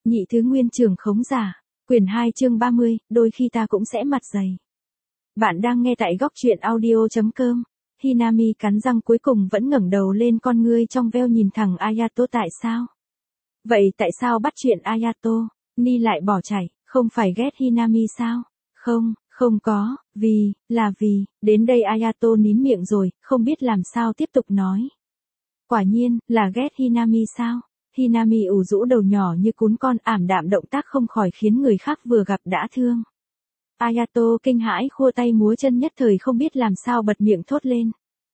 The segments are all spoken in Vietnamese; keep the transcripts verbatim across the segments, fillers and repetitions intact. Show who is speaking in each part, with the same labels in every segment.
Speaker 1: Nhị thứ nguyên trường khống giả, quyển hai chương ba mươi, đôi khi ta cũng sẽ mặt dày. Bạn đang nghe tại góc truyện audio.com. Hinami cắn răng cuối cùng vẫn ngẩng đầu lên, con ngươi trong veo nhìn thẳng Ayato. Tại sao? Vậy tại sao bắt chuyện Ayato? Ni lại bỏ chạy, không phải ghét Hinami sao? Không, không có, vì, là vì, đến đây Ayato nín miệng rồi, không biết làm sao tiếp tục nói. Quả nhiên, là ghét Hinami sao? Hinami ủ rũ đầu nhỏ như cún con, ảm đạm động tác không khỏi khiến người khác vừa gặp đã thương. Ayato kinh hãi khua tay múa chân, nhất thời không biết làm sao bật miệng thốt lên.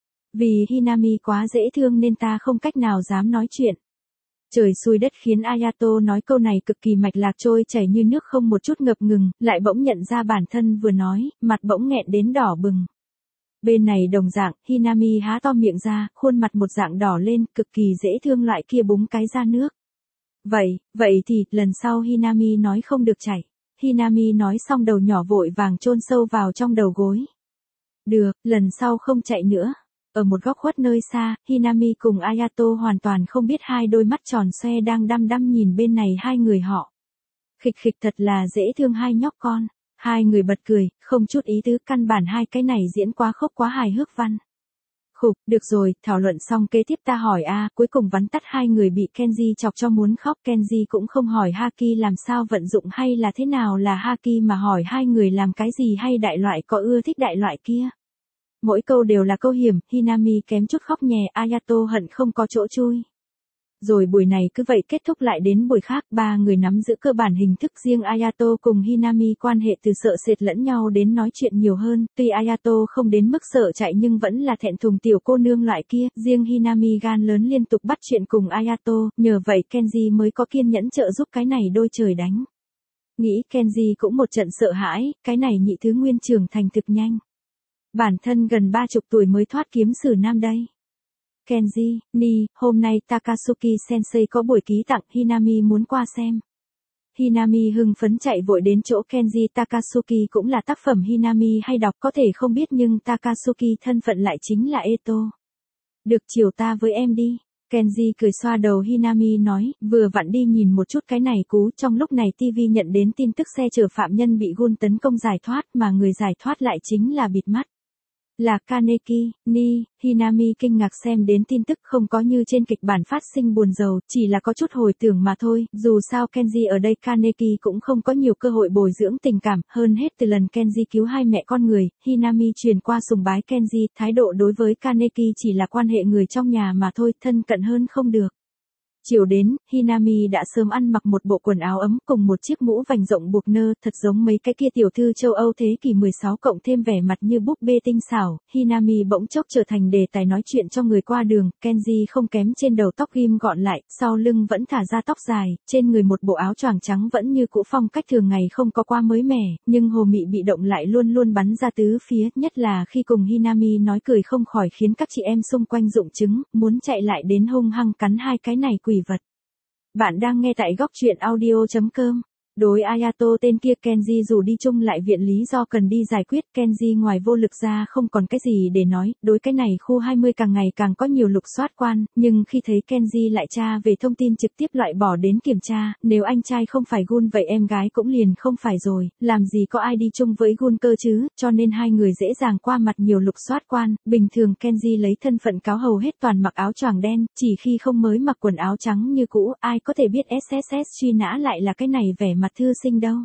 Speaker 1: Vì Hinami quá dễ thương nên ta không cách nào dám nói chuyện. Trời xui đất khiến Ayato nói câu này cực kỳ mạch lạc, trôi chảy như nước, không một chút ngập ngừng, lại bỗng nhận ra bản thân vừa nói, mặt bỗng nghẹn đến đỏ bừng. Bên này đồng dạng, Hinami há to miệng ra, khuôn mặt một dạng đỏ lên, cực kỳ dễ thương loại kia, búng cái ra nước. Vậy, vậy thì, lần sau Hinami nói không được chảy. Hinami nói xong đầu nhỏ vội vàng chôn sâu vào trong đầu gối. Được, lần sau không chạy nữa. Ở một góc khuất nơi xa, Hinami cùng Ayato hoàn toàn không biết hai đôi mắt tròn xoe đang đăm đăm nhìn bên này hai người họ. Khịch khịch, thật là dễ thương hai nhóc con. Hai người bật cười, không chút ý tứ, căn bản hai cái này diễn quá khốc, quá hài hước văn. Khục, được rồi, thảo luận xong kế tiếp ta hỏi a, cuối cùng vắn tắt hai người bị Kenji chọc cho muốn khóc. Kenji cũng không hỏi Haki làm sao vận dụng hay là thế nào là Haki, mà hỏi hai người làm cái gì hay đại loại, có ưa thích đại loại kia. Mỗi câu đều là câu hiểm, Hinami kém chút khóc nhè, Ayato hận không có chỗ chui. Rồi buổi này cứ vậy kết thúc, lại đến buổi khác, ba người nắm giữ cơ bản hình thức riêng. Ayato cùng Hinami quan hệ từ sợ sệt lẫn nhau đến nói chuyện nhiều hơn, tuy Ayato không đến mức sợ chạy nhưng vẫn là thẹn thùng tiểu cô nương loại kia, riêng Hinami gan lớn liên tục bắt chuyện cùng Ayato, nhờ vậy Kenji mới có kiên nhẫn trợ giúp cái này đôi trời đánh. Nghĩ Kenji cũng một trận sợ hãi, cái này nhị thứ nguyên trưởng thành thực nhanh. Bản thân gần ba chục tuổi mới thoát kiếm sử nam đây. Kenji, Ni, hôm nay Takasuki Sensei có buổi ký tặng, Hinami muốn qua xem. Hinami hưng phấn chạy vội đến chỗ Kenji. Takasuki cũng là tác phẩm Hinami hay đọc, có thể không biết nhưng Takasuki thân phận lại chính là Eto. Được, chiều ta với em đi. Kenji cười xoa đầu Hinami nói, vừa vặn đi nhìn một chút cái này cú. Trong lúc này ti vi nhận đến tin tức xe chở phạm nhân bị gun tấn công giải thoát, mà người giải thoát lại chính là bịt mắt. Là Kaneki. Ni, Hinami kinh ngạc xem đến tin tức, không có như trên kịch bản phát sinh buồn rầu, chỉ là có chút hồi tưởng mà thôi, dù sao Kenji ở đây Kaneki cũng không có nhiều cơ hội bồi dưỡng tình cảm, hơn hết từ lần Kenji cứu hai mẹ con người, Hinami truyền qua sùng bái Kenji, thái độ đối với Kaneki chỉ là quan hệ người trong nhà mà thôi, thân cận hơn không được. Chiều đến, Hinami đã sớm ăn mặc một bộ quần áo ấm cùng một chiếc mũ vành rộng buộc nơ, thật giống mấy cái kia tiểu thư châu Âu thế kỷ mười sáu, cộng thêm vẻ mặt như búp bê tinh xảo. Hinami bỗng chốc trở thành đề tài nói chuyện cho người qua đường. Kenji không kém, trên đầu tóc ghim gọn lại, sau lưng vẫn thả ra tóc dài, trên người một bộ áo choàng trắng vẫn như cũ, phong cách thường ngày không có qua mới mẻ, nhưng hồ mị bị động lại luôn luôn bắn ra tứ phía, nhất là khi cùng Hinami nói cười không khỏi khiến các chị em xung quanh rụng trứng, muốn chạy lại đến hung hăng cắn hai cái này quỷ vật. Bạn đang nghe tại góc truyện audio.com. Đối Ayato tên kia, Kenji dù đi chung lại viện lý do cần đi giải quyết, Kenji ngoài vô lực ra không còn cái gì để nói. Đối cái này khu hai mươi càng ngày càng có nhiều lục soát quan, nhưng khi thấy Kenji lại tra về thông tin trực tiếp loại bỏ đến kiểm tra, nếu anh trai không phải gun vậy em gái cũng liền không phải rồi, làm gì có ai đi chung với gun cơ chứ, cho nên hai người dễ dàng qua mặt nhiều lục soát quan. Bình thường Kenji lấy thân phận cáo hầu hết toàn mặc áo choàng đen, chỉ khi không mới mặc quần áo trắng như cũ, ai có thể biết ét ét ét truy nã lại là cái này vẻ mặt thư sinh đâu.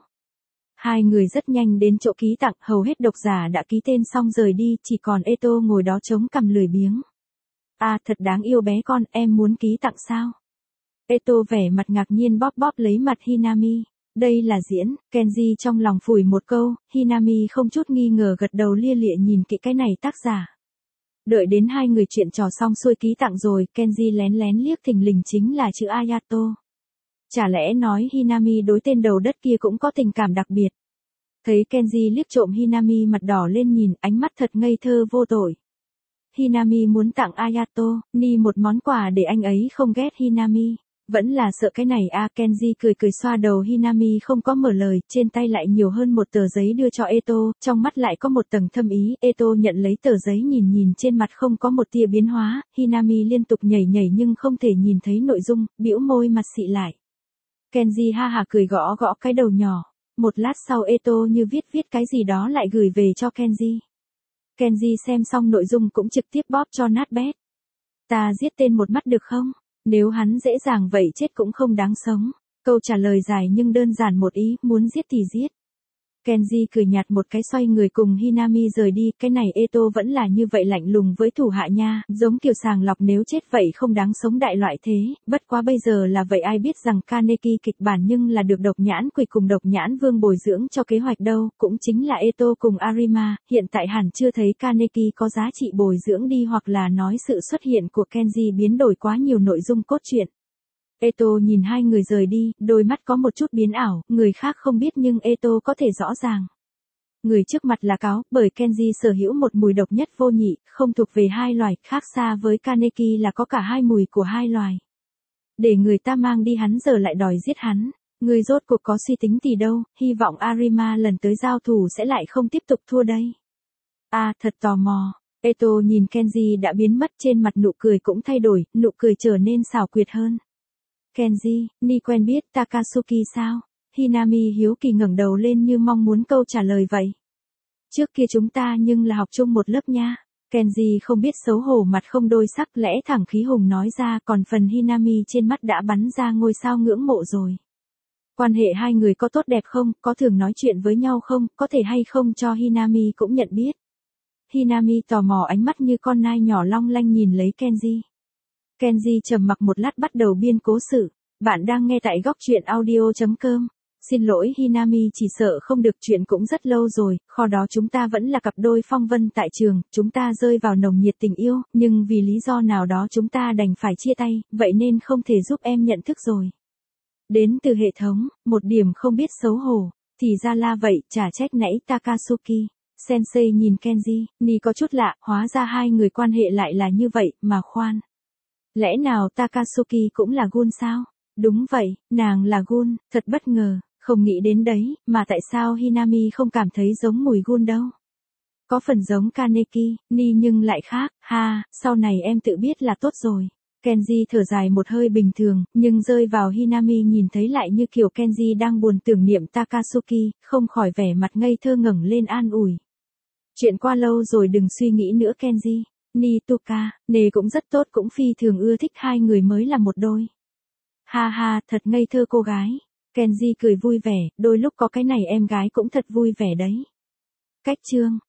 Speaker 1: Hai người rất nhanh đến chỗ ký tặng, hầu hết độc giả đã ký tên xong rời đi, chỉ còn Eto ngồi đó chống cằm lười biếng. À, thật đáng yêu bé con, em muốn ký tặng sao? Eto vẻ mặt ngạc nhiên bóp bóp lấy mặt Hinami. Đây là diễn. Kenji trong lòng phủi một câu, Hinami không chút nghi ngờ gật đầu lia lịa nhìn kỹ cái này tác giả. Đợi đến hai người chuyện trò xong xuôi ký tặng rồi, Kenji lén lén liếc thình lình chính là chữ Ayato. Chả lẽ nói Hinami đối tên đầu đất kia cũng có tình cảm đặc biệt. Thấy Kenji liếc trộm Hinami mặt đỏ lên nhìn, ánh mắt thật ngây thơ vô tội. Hinami muốn tặng Ayato, Ni một món quà để anh ấy không ghét Hinami. Vẫn là sợ cái này à, Kenji cười cười xoa đầu Hinami không có mở lời, trên tay lại nhiều hơn một tờ giấy đưa cho Eto, trong mắt lại có một tầng thâm ý. Eto nhận lấy tờ giấy nhìn nhìn, trên mặt không có một tia biến hóa, Hinami liên tục nhảy nhảy nhưng không thể nhìn thấy nội dung, bĩu môi mặt xị lại. Kenji ha hả cười gõ gõ cái đầu nhỏ. Một lát sau Eto như viết viết cái gì đó lại gửi về cho Kenji. Kenji xem xong nội dung cũng trực tiếp bóp cho nát bét. Ta giết tên một mắt được không? Nếu hắn dễ dàng vậy chết cũng không đáng sống. Câu trả lời dài nhưng đơn giản một ý, muốn giết thì giết. Kenji cười nhạt một cái xoay người cùng Hinami rời đi, cái này Eto vẫn là như vậy lạnh lùng với thủ hạ nha, giống kiểu sàng lọc nếu chết vậy không đáng sống đại loại thế, bất quá bây giờ là vậy ai biết rằng Kaneki kịch bản nhưng là được độc nhãn quỷ cùng độc nhãn vương bồi dưỡng cho kế hoạch đâu, cũng chính là Eto cùng Arima, hiện tại hẳn chưa thấy Kaneki có giá trị bồi dưỡng đi hoặc là nói sự xuất hiện của Kenji biến đổi quá nhiều nội dung cốt truyện. Eto nhìn hai người rời đi, đôi mắt có một chút biến ảo, người khác không biết nhưng Eto có thể rõ ràng. Người trước mặt là cáo, bởi Kenji sở hữu một mùi độc nhất vô nhị, không thuộc về hai loài, khác xa với Kaneki là có cả hai mùi của hai loài. Để người ta mang đi hắn giờ lại đòi giết hắn, người rốt cuộc có suy tính gì đâu, hy vọng Arima lần tới giao thủ sẽ lại không tiếp tục thua đây. À, thật tò mò. Eto nhìn Kenji đã biến mất trên mặt nụ cười cũng thay đổi, nụ cười trở nên xảo quyệt hơn. Kenji, Ni quen biết Takasuki sao? Hinami hiếu kỳ ngẩng đầu lên như mong muốn câu trả lời vậy. Trước kia chúng ta nhưng là học chung một lớp nha. Kenji không biết xấu hổ mặt không đôi sắc lẽ thẳng khí hùng nói ra còn phần Hinami trên mắt đã bắn ra ngôi sao ngưỡng mộ rồi. Quan hệ hai người có tốt đẹp không, có thường nói chuyện với nhau không, có thể hay không cho Hinami cũng nhận biết. Hinami tò mò ánh mắt như con nai nhỏ long lanh nhìn lấy Kenji. Kenji trầm mặc một lát bắt đầu biên cố sự. Bạn đang nghe tại góc truyện audio chấm com. Xin lỗi Hinami chỉ sợ không được chuyện cũng rất lâu rồi, kho đó chúng ta vẫn là cặp đôi phong vân tại trường, chúng ta rơi vào nồng nhiệt tình yêu, nhưng vì lý do nào đó chúng ta đành phải chia tay, vậy nên không thể giúp em nhận thức rồi. Đến từ hệ thống, một điểm không biết xấu hổ, thì ra là vậy, chả trách nãy Takasuki. Sensei nhìn Kenji, Ni có chút lạ, hóa ra hai người quan hệ lại là như vậy, mà khoan. Lẽ nào Takasuki cũng là Gun sao? Đúng vậy, nàng là Gun, thật bất ngờ, không nghĩ đến đấy, mà tại sao Hinami không cảm thấy giống mùi Gun đâu? Có phần giống Kaneki, Ni nhưng lại khác, ha, sau này em tự biết là tốt rồi. Kenji thở dài một hơi bình thường, nhưng rơi vào Hinami nhìn thấy lại như kiểu Kenji đang buồn tưởng niệm Takasuki, không khỏi vẻ mặt ngây thơ ngẩng lên an ủi. Chuyện qua lâu rồi đừng suy nghĩ nữa Kenji. Ni Tuka, nề cũng rất tốt cũng phi thường ưa thích hai người mới là một đôi. Ha ha, thật ngây thơ cô gái. Kenji cười vui vẻ, đôi lúc có cái này em gái cũng thật vui vẻ đấy. Cách chương.